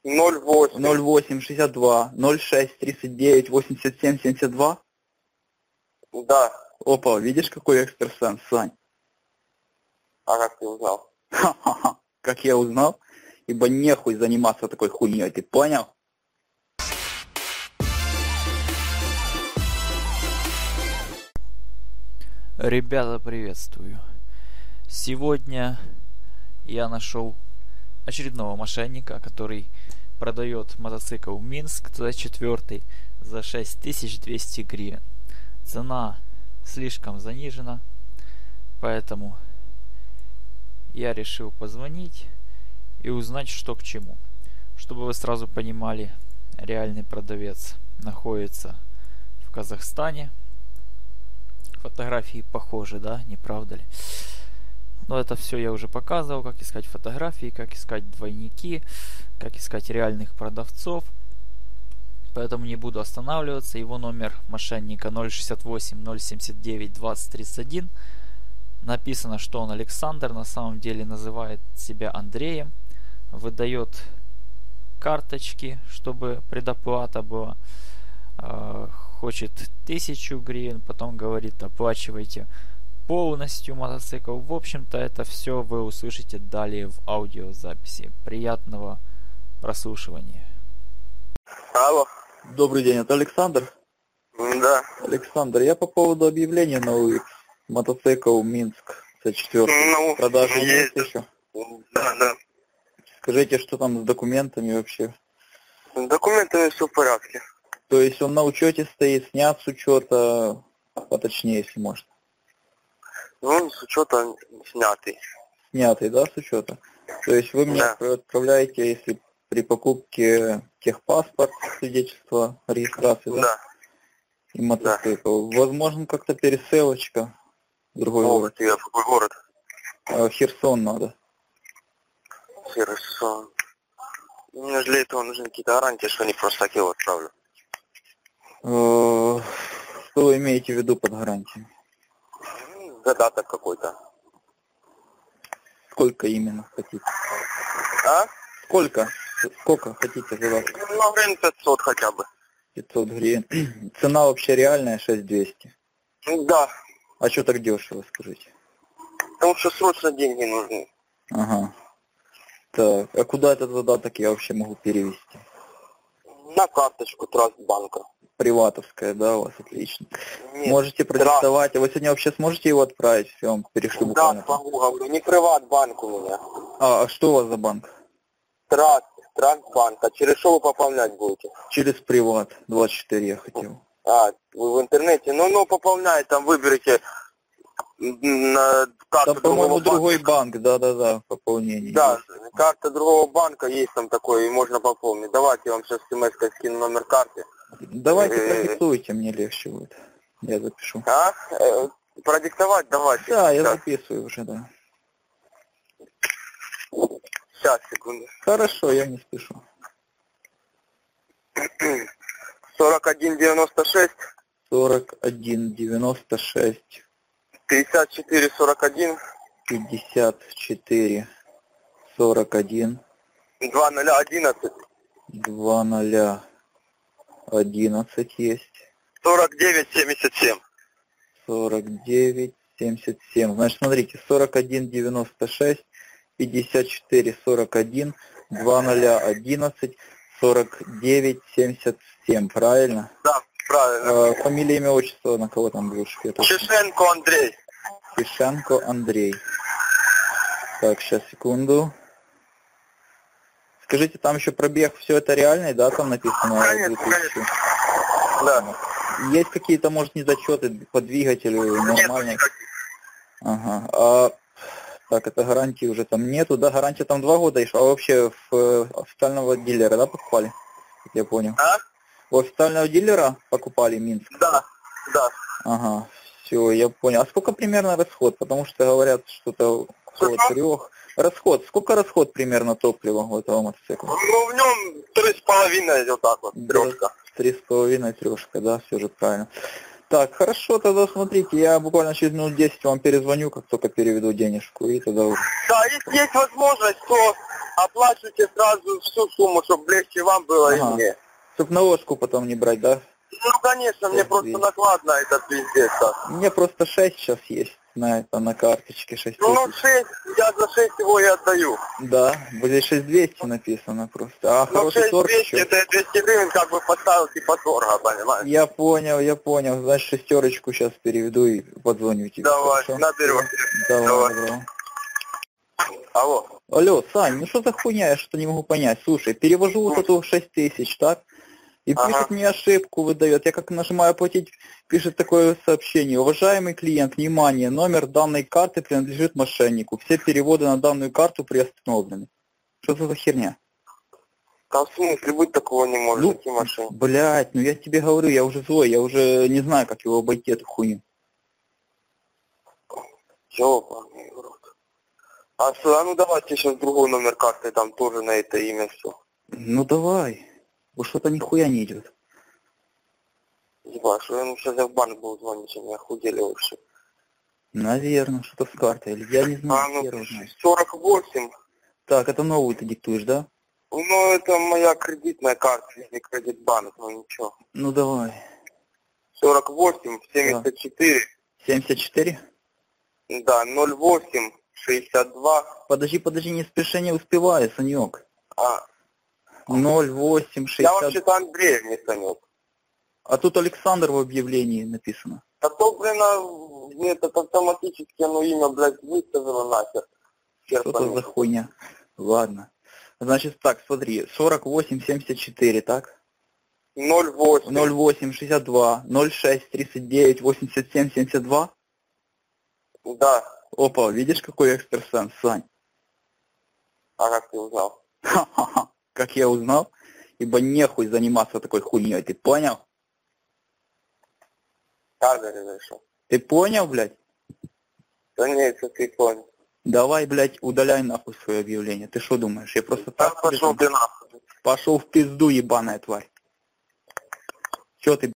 08. 08 62 06 39 87 72? Да. Опа, видишь, какой экстрасенс, Сань? А как ты узнал? Ха-ха-ха. Как я узнал? Ибо нехуй заниматься такой хуйней, ты понял? Ребята, приветствую. Сегодня я нашел очередного мошенника, который продает мотоцикл Минск Т4 за 6200 гривен. Цена слишком занижена, поэтому я решил позвонить и узнать, что к чему. Чтобы вы сразу понимали, реальный продавец находится в Казахстане. Фотографии похожи, да, не правда ли? Но это все я уже показывал, как искать фотографии, как искать двойники, как искать реальных продавцов. Поэтому не буду останавливаться. Его номер мошенника 068 079 2031. Написано, что он Александр, на самом деле называет себя Андреем. Выдает карточки, чтобы предоплата была. Хочет 1000 гривен, потом говорит, оплачивайте полностью мотоцикл. В общем-то, это все вы услышите далее в аудиозаписи. Приятного прослушивания. Алло. Добрый день, это Александр? Да. Александр, я по поводу объявления на улице. Мотоцикл Минск Т4. Ну, Продажи есть есть. еще? Да. Скажите, что там с документами вообще? С документами все в порядке. То есть он на учете стоит, снят с учета, поточнее, если можно. Ну, с учета снятый. Снятый, да, с учета? То есть вы мне отправляете, если при покупке техпаспорт, свидетельство о регистрации, да? Да. И мотоцикл. Да. Возможно, как-то пересылочка в другой город. А какой город? Херсон надо. Херсон. Мне для этого нужны какие-то гарантии, что они просто так его отправлю. Что вы имеете в виду под гарантией? Задаток какой-то. Сколько именно хотите? А? Сколько хотите задаток? Ну, гривен 500 хотя бы. 500 гривен. Цена вообще реальная 6200? Да. А что так дешево, скажите? Потому что срочно деньги нужны. Ага. Так, а куда этот задаток я вообще могу перевести? На карточку Трастбанка. Приватовская, да, у вас отлично. Нет, можете продиктовать. А вы сегодня вообще сможете его отправить? Я вам перешлю буквально. Да, смогу, говорю. Не Приватбанк у меня. А что у вас за банк? Трастбанк. А через что вы пополнять будете? Через Приват 24 я хотел. А, вы в интернете? Ну, пополняйте, там выберите на карту там, по-моему, другой банка. банк, да, пополнение. Да, есть. карта другого банка есть там такой, и можно пополнить. Давайте я вам сейчас смс-кой скину номер карты. Давайте продиктуйте, мне легче будет. Я запишу. А? Продиктовать давайте. Да, я записываю уже, да. Сейчас, секунду. Хорошо, я не спешу. 4196. 4196. 5441. 5441. 2011. 2011 есть. 4977. 4977. Значит, смотрите, 4196, 5441, 2011, 4977. Правильно? Да, правильно. Фамилия, имя, отчество, на кого там будет? Чешенко Андрей. Чешенко Андрей. Так, сейчас, секунду. Скажите, там еще пробег, все это реальный, да, там написано? Конечно. Да. Есть какие-то, может, недочеты по двигателю, нормально? Нет. Ага. Так, это гарантии уже там нету, да? Гарантия там 2 года еще, а вообще в официального дилера, да, покупали? Как я понял. А? У официального дилера покупали Минск? Да. Ага, все, я понял. А сколько примерно расход? Потому что говорят, что-то около 3. Расход, сколько расход примерно топлива у этого мотоцикла? Ну, в нем 3,5 идет так вот, трешка. 3,5 трешка, да, все же правильно. Так, хорошо, тогда смотрите, я буквально через минут 10 вам перезвоню, как только переведу денежку, и тогда уже. Да, если есть возможность, то оплачивайте сразу всю сумму, чтобы легче вам было и Ага. мне. Чтоб на ложку потом не брать, да? Ну, конечно, мне просто накладно этот пиздец. У меня просто 6 сейчас есть на карточке, 6 Ну, тысяч. 6, я за 6 его и отдаю. Да, вот здесь 6200 написано просто. А Ну, хороший торг 6200, еще. это я 200 гривен как бы поставил типа торга, понимаешь? Я понял. Значит, шестерочку сейчас переведу и позвоню тебе. Давай, Хорошо? наберешь. Давай, добро. Алло. Алло, Сань, ну что за хуйня, я что-то не могу понять. Слушай, перевожу вот эту 6000, так? И Ага. пишет мне ошибку, выдает. Я как нажимаю оплатить, пишет такое сообщение. Уважаемый клиент, внимание, номер данной карты принадлежит мошеннику. Все переводы на данную карту приостановлены. Что это за херня? Там в смысле быть такого не может, Ну, такие машины. блядь, ну я тебе говорю, я уже злой, я уже не знаю, как его обойти, эту хуйню. Ёбаный в рот. А что, а ну давайте сейчас другой номер карты, там тоже на это имя все. Ну давай. Уж что-то нихуя не идет. Ебать, что я сейчас в банк был звонить, они охуели вообще. Наверное, что-то с картой. Или я не А, знаю, ну, хер его знает. 48. Так, это новую ты диктуешь, да? Ну, это моя кредитная карта, если кредитбанк, ну ничего. Ну давай. 48, 74, 74? да, 08, 62, Подожди, не спеши, не успеваю, Санек. а, 08, я 60... вообще-то Андрей, не Санек. А тут Александр в объявлении написано. А то, блин, этот автоматически, оно имя, блядь, выставило нахер. Хер Что-то пойми. за хуйня. Ладно. Значит, так, смотри, 48, 74, так? 08. 08, 62, 06, 39, 87, 72. Да. Опа, видишь, какой экстрасенс, Сань? А как ты узнал? Ха-ха-ха. Как я узнал? Ибо нехуй заниматься такой хуйней, ты понял? Как решил? Ты понял, блядь? Да нет, это ты понял. Давай, блядь, удаляй нахуй свое объявление. Ты что думаешь, я просто Так так... пошел ты нахуй. Пошел в пизду, ебаная тварь. Че ты,